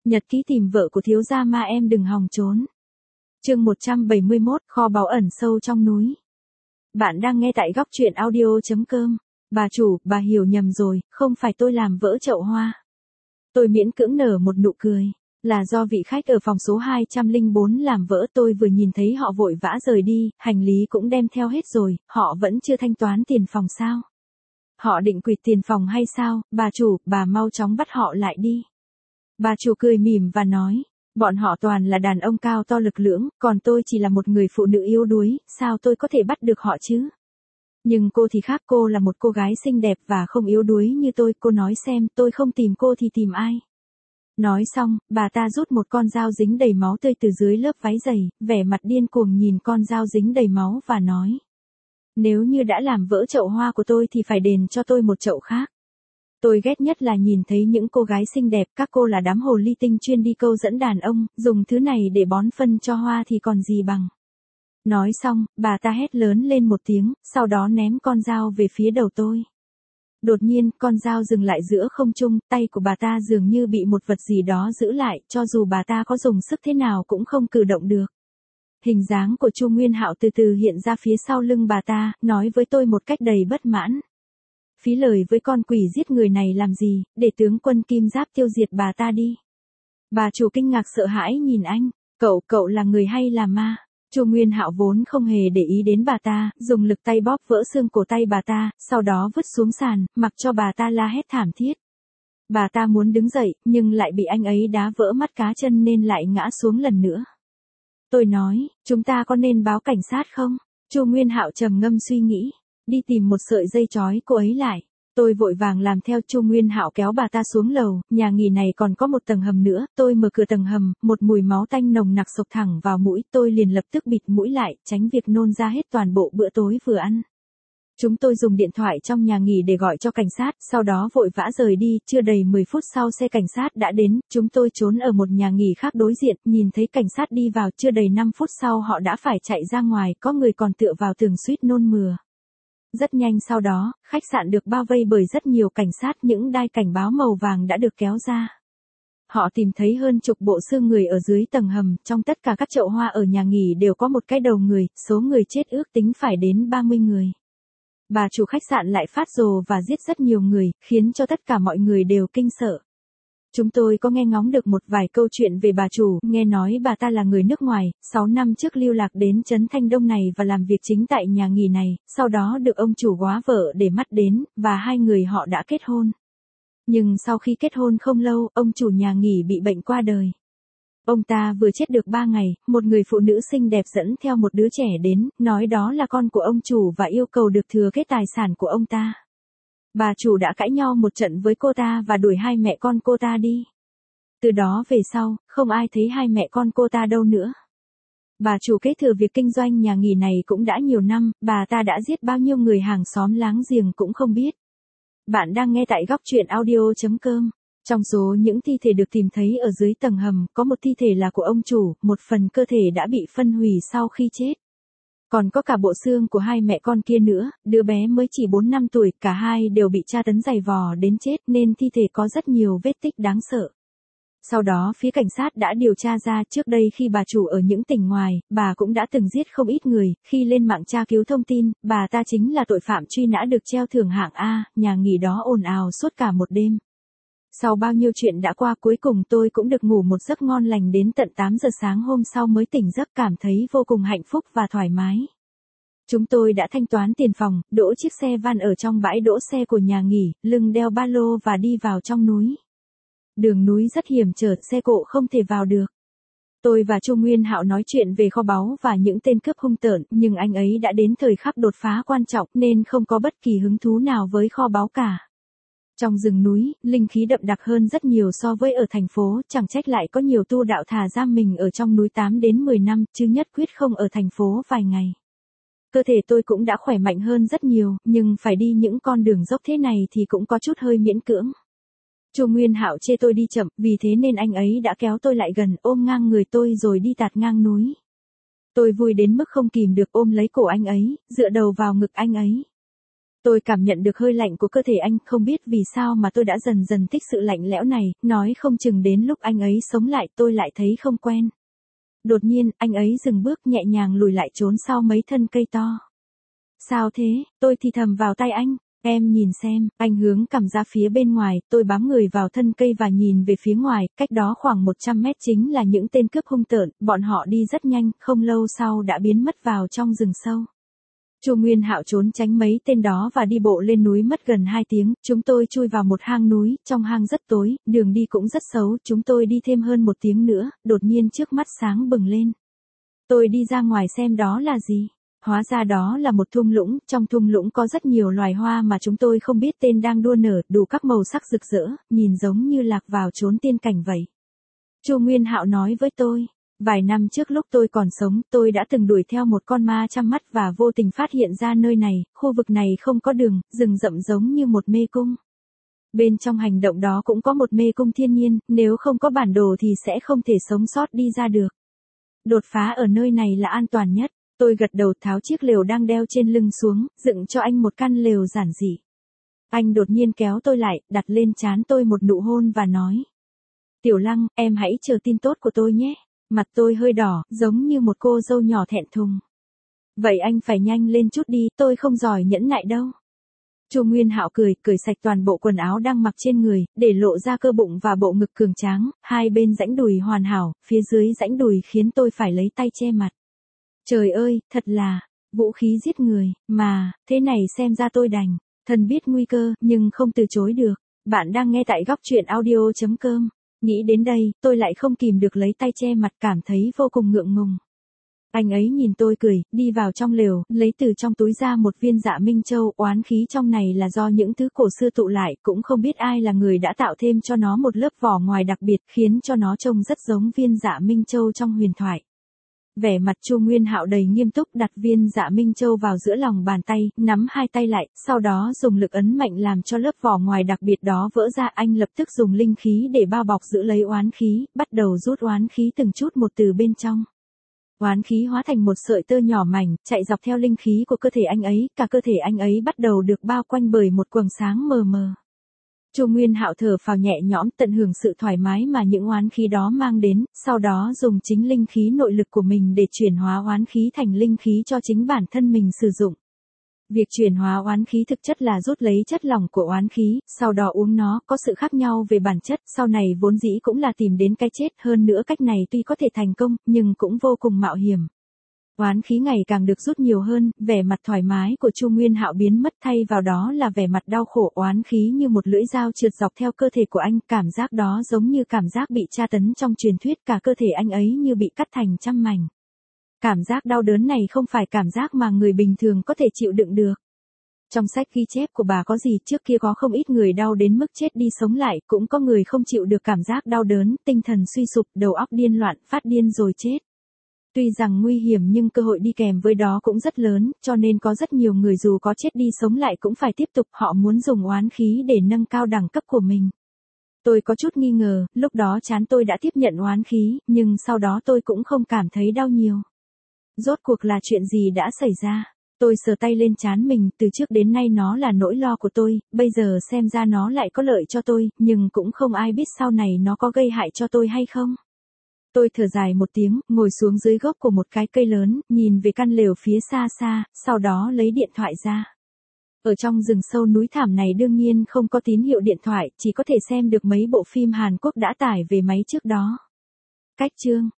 Nhật ký tìm vợ của thiếu gia ma em đừng hòng trốn. Chương 171, kho báu ẩn sâu trong núi. Bạn đang nghe tại góc truyện audio.com. Bà chủ, bà hiểu nhầm rồi, không phải tôi làm vỡ chậu hoa. Tôi miễn cưỡng nở một nụ cười. Là do vị khách ở phòng số 204 làm vỡ, tôi vừa nhìn thấy họ vội vã rời đi, hành lý cũng đem theo hết rồi, họ vẫn chưa thanh toán tiền phòng sao? Họ định quỵt tiền phòng hay sao? Bà chủ, bà mau chóng bắt họ lại đi. Bà chủ cười mỉm và nói, bọn họ toàn là đàn ông cao to lực lưỡng, còn tôi chỉ là một người phụ nữ yếu đuối, sao tôi có thể bắt được họ chứ? Nhưng cô thì khác, cô là một cô gái xinh đẹp và không yếu đuối như tôi, cô nói xem, tôi không tìm cô thì tìm ai? Nói xong, bà ta rút một con dao dính đầy máu tươi từ dưới lớp váy dày, vẻ mặt điên cuồng nhìn con dao dính đầy máu và nói, nếu như đã làm vỡ chậu hoa của tôi thì phải đền cho tôi một chậu khác. Tôi ghét nhất là nhìn thấy những cô gái xinh đẹp, các cô là đám hồ ly tinh chuyên đi câu dẫn đàn ông, dùng thứ này để bón phân cho hoa thì còn gì bằng. Nói xong, bà ta hét lớn lên một tiếng, sau đó ném con dao về phía đầu tôi. Đột nhiên, con dao dừng lại giữa không trung, tay của bà ta dường như bị một vật gì đó giữ lại, cho dù bà ta có dùng sức thế nào cũng không cử động được. Hình dáng của Chu Nguyên Hạo từ từ hiện ra phía sau lưng bà ta, nói với tôi một cách đầy bất mãn. Phí lời với con quỷ giết người này làm gì, để tướng quân Kim Giáp tiêu diệt bà ta đi. Bà chủ kinh ngạc sợ hãi nhìn anh, cậu là người hay là ma? Chu Nguyên Hạo vốn không hề để ý đến bà ta, dùng lực tay bóp vỡ xương cổ tay bà ta, sau đó vứt xuống sàn, mặc cho bà ta la hét thảm thiết. Bà ta muốn đứng dậy, nhưng lại bị anh ấy đá vỡ mắt cá chân nên lại ngã xuống lần nữa. Tôi nói, chúng ta có nên báo cảnh sát không? Chu Nguyên Hạo trầm ngâm suy nghĩ, đi tìm một sợi dây trói cô ấy lại. Tôi vội vàng làm theo. Chu Nguyên Hạo kéo bà ta xuống lầu, nhà nghỉ này còn có một tầng hầm nữa, tôi mở cửa tầng hầm, một mùi máu tanh nồng nặc xộc thẳng vào mũi, tôi liền lập tức bịt mũi lại, tránh việc nôn ra hết toàn bộ bữa tối vừa ăn. Chúng tôi dùng điện thoại trong nhà nghỉ để gọi cho cảnh sát, sau đó vội vã rời đi, chưa đầy 10 phút sau xe cảnh sát đã đến, chúng tôi trốn ở một nhà nghỉ khác đối diện, nhìn thấy cảnh sát đi vào, chưa đầy 5 phút sau họ đã phải chạy ra ngoài, có người còn tựa vào tường suýt nôn mửa. Rất nhanh sau đó, khách sạn được bao vây bởi rất nhiều cảnh sát, những đai cảnh báo màu vàng đã được kéo ra. Họ tìm thấy hơn chục bộ xương người ở dưới tầng hầm, trong tất cả các chậu hoa ở nhà nghỉ đều có một cái đầu người, số người chết ước tính phải đến 30 người. Bà chủ khách sạn lại phát rồ và giết rất nhiều người, khiến cho tất cả mọi người đều kinh sợ. Chúng tôi có nghe ngóng được một vài câu chuyện về bà chủ, nghe nói bà ta là người nước ngoài, 6 năm trước lưu lạc đến Trấn Thanh Đông này và làm việc chính tại nhà nghỉ này, sau đó được ông chủ góa vợ để mắt đến, và hai người họ đã kết hôn. Nhưng sau khi kết hôn không lâu, ông chủ nhà nghỉ bị bệnh qua đời. Ông ta vừa chết được 3 ngày, một người phụ nữ xinh đẹp dẫn theo một đứa trẻ đến, nói đó là con của ông chủ và yêu cầu được thừa kế tài sản của ông ta. Bà chủ đã cãi nhau một trận với cô ta và đuổi hai mẹ con cô ta đi. Từ đó về sau, không ai thấy hai mẹ con cô ta đâu nữa. Bà chủ kế thừa việc kinh doanh nhà nghỉ này cũng đã nhiều năm, bà ta đã giết bao nhiêu người hàng xóm láng giềng cũng không biết. Bạn đang nghe tại góc truyện audio.com. Trong số những thi thể được tìm thấy ở dưới tầng hầm, có một thi thể là của ông chủ, một phần cơ thể đã bị phân hủy sau khi chết. Còn có cả bộ xương của hai mẹ con kia nữa, đứa bé mới chỉ 4 năm tuổi, cả hai đều bị tra tấn dày vò đến chết nên thi thể có rất nhiều vết tích đáng sợ. Sau đó phía cảnh sát đã điều tra ra, trước đây khi bà chủ ở những tỉnh ngoài, bà cũng đã từng giết không ít người, khi lên mạng tra cứu thông tin, bà ta chính là tội phạm truy nã được treo thưởng hạng A, nhà nghỉ đó ồn ào suốt cả một đêm. Sau bao nhiêu chuyện đã qua, cuối cùng tôi cũng được ngủ một giấc ngon lành đến tận 8 giờ sáng hôm sau mới tỉnh giấc, cảm thấy vô cùng hạnh phúc và thoải mái. Chúng tôi đã thanh toán tiền phòng, đỗ chiếc xe van ở trong bãi đỗ xe của nhà nghỉ, lưng đeo ba lô và đi vào trong núi. Đường núi rất hiểm trở, xe cộ không thể vào được. Tôi và Chu Nguyên Hạo nói chuyện về kho báu và những tên cướp hung tợn, nhưng anh ấy đã đến thời khắc đột phá quan trọng nên không có bất kỳ hứng thú nào với kho báu cả. Trong rừng núi, linh khí đậm đặc hơn rất nhiều so với ở thành phố, chẳng trách lại có nhiều tu đạo thà giam mình ở trong núi 8 đến 10 năm, chứ nhất quyết không ở thành phố vài ngày. Cơ thể tôi cũng đã khỏe mạnh hơn rất nhiều, nhưng phải đi những con đường dốc thế này thì cũng có chút hơi miễn cưỡng. Chu Nguyên Hạo chê tôi đi chậm, vì thế nên anh ấy đã kéo tôi lại gần, ôm ngang người tôi rồi đi tạt ngang núi. Tôi vui đến mức không kìm được ôm lấy cổ anh ấy, dựa đầu vào ngực anh ấy. Tôi cảm nhận được hơi lạnh của cơ thể anh, không biết vì sao mà tôi đã dần dần thích sự lạnh lẽo này, nói không chừng đến lúc anh ấy sống lại tôi lại thấy không quen. Đột nhiên, anh ấy dừng bước nhẹ nhàng lùi lại trốn sau mấy thân cây to. Sao thế, tôi thì thầm vào tay anh. Em nhìn xem, anh hướng cằm ra phía bên ngoài, tôi bám người vào thân cây và nhìn về phía ngoài, cách đó khoảng 100 mét chính là những tên cướp hung tợn, bọn họ đi rất nhanh, không lâu sau đã biến mất vào trong rừng sâu. Chu Nguyên Hạo trốn tránh mấy tên đó và đi bộ lên núi mất gần 2 tiếng, chúng tôi chui vào một hang núi, trong hang rất tối, đường đi cũng rất xấu, chúng tôi đi thêm hơn 1 tiếng nữa, đột nhiên trước mắt sáng bừng lên. Tôi đi ra ngoài xem đó là gì. Hóa ra đó là một thung lũng, trong thung lũng có rất nhiều loài hoa mà chúng tôi không biết tên đang đua nở, đủ các màu sắc rực rỡ, nhìn giống như lạc vào chốn tiên cảnh vậy. Chu Nguyên Hạo nói với tôi, vài năm trước lúc tôi còn sống, tôi đã từng đuổi theo một con ma chăm mắt và vô tình phát hiện ra nơi này, khu vực này không có đường, rừng rậm giống như một mê cung. Bên trong hành động đó cũng có một mê cung thiên nhiên, nếu không có bản đồ thì sẽ không thể sống sót đi ra được. Đột phá ở nơi này là an toàn nhất. Tôi gật đầu tháo chiếc lều đang đeo trên lưng xuống, dựng cho anh một căn lều giản dị. Anh đột nhiên kéo tôi lại, đặt lên trán tôi một nụ hôn và nói. Tiểu Lăng, em hãy chờ tin tốt của tôi nhé. Mặt tôi hơi đỏ, giống như một cô dâu nhỏ thẹn thùng. Vậy anh phải nhanh lên chút đi, tôi không giỏi nhẫn nại đâu. Chu Nguyên Hạo cởi sạch toàn bộ quần áo đang mặc trên người, để lộ ra cơ bụng và bộ ngực cường tráng, hai bên rãnh đùi hoàn hảo, phía dưới rãnh đùi khiến tôi phải lấy tay che mặt. Trời ơi, thật là, vũ khí giết người, mà, thế này xem ra tôi đành, thân biết nguy cơ, nhưng không từ chối được. Bạn đang nghe tại góc truyện audio.com. Nghĩ đến đây, tôi lại không kìm được lấy tay che mặt cảm thấy vô cùng ngượng ngùng. Anh ấy nhìn tôi cười, đi vào trong lều, lấy từ trong túi ra một viên dạ minh châu, oán khí trong này là do những thứ cổ xưa tụ lại, cũng không biết ai là người đã tạo thêm cho nó một lớp vỏ ngoài đặc biệt, khiến cho nó trông rất giống viên dạ minh châu trong huyền thoại. Vẻ mặt Chu Nguyên Hạo đầy nghiêm túc đặt viên dạ minh châu vào giữa lòng bàn tay, nắm hai tay lại, sau đó dùng lực ấn mạnh làm cho lớp vỏ ngoài đặc biệt đó vỡ ra. Anh lập tức dùng linh khí để bao bọc giữ lấy oán khí, bắt đầu rút oán khí từng chút một từ bên trong. Oán khí hóa thành một sợi tơ nhỏ mảnh, chạy dọc theo linh khí của cơ thể anh ấy, cả cơ thể anh ấy bắt đầu được bao quanh bởi một quầng sáng mờ mờ. Chu Nguyên Hạo thở phào nhẹ nhõm, tận hưởng sự thoải mái mà những oán khí đó mang đến, sau đó dùng chính linh khí nội lực của mình để chuyển hóa oán khí thành linh khí cho chính bản thân mình sử dụng. Việc chuyển hóa oán khí thực chất là rút lấy chất lỏng của oán khí, sau đó uống nó, có sự khác nhau về bản chất, sau này vốn dĩ cũng là tìm đến cái chết, hơn nữa cách này tuy có thể thành công, nhưng cũng vô cùng mạo hiểm. Oán khí ngày càng được rút nhiều hơn, vẻ mặt thoải mái của Chu Nguyên Hạo biến mất, thay vào đó là vẻ mặt đau khổ. Oán khí như một lưỡi dao trượt dọc theo cơ thể của anh, cảm giác đó giống như cảm giác bị tra tấn trong truyền thuyết, cả cơ thể anh ấy như bị cắt thành trăm mảnh. Cảm giác đau đớn này không phải cảm giác mà người bình thường có thể chịu đựng được. Trong sách ghi chép của bà có gì, trước kia có không ít người đau đến mức chết đi sống lại, cũng có người không chịu được cảm giác đau đớn, tinh thần suy sụp, đầu óc điên loạn, phát điên rồi chết. Tuy rằng nguy hiểm nhưng cơ hội đi kèm với đó cũng rất lớn, cho nên có rất nhiều người dù có chết đi sống lại cũng phải tiếp tục, họ muốn dùng oán khí để nâng cao đẳng cấp của mình. Tôi có chút nghi ngờ, lúc đó trán tôi đã tiếp nhận oán khí, nhưng sau đó tôi cũng không cảm thấy đau nhiều. Rốt cuộc là chuyện gì đã xảy ra? Tôi sờ tay lên trán mình, từ trước đến nay nó là nỗi lo của tôi, bây giờ xem ra nó lại có lợi cho tôi, nhưng cũng không ai biết sau này nó có gây hại cho tôi hay không. Tôi thở dài một tiếng, ngồi xuống dưới gốc của một cái cây lớn, nhìn về căn lều phía xa xa, sau đó lấy điện thoại ra. Ở trong rừng sâu núi thảm này đương nhiên không có tín hiệu điện thoại, chỉ có thể xem được mấy bộ phim Hàn Quốc đã tải về máy trước đó. Cách chương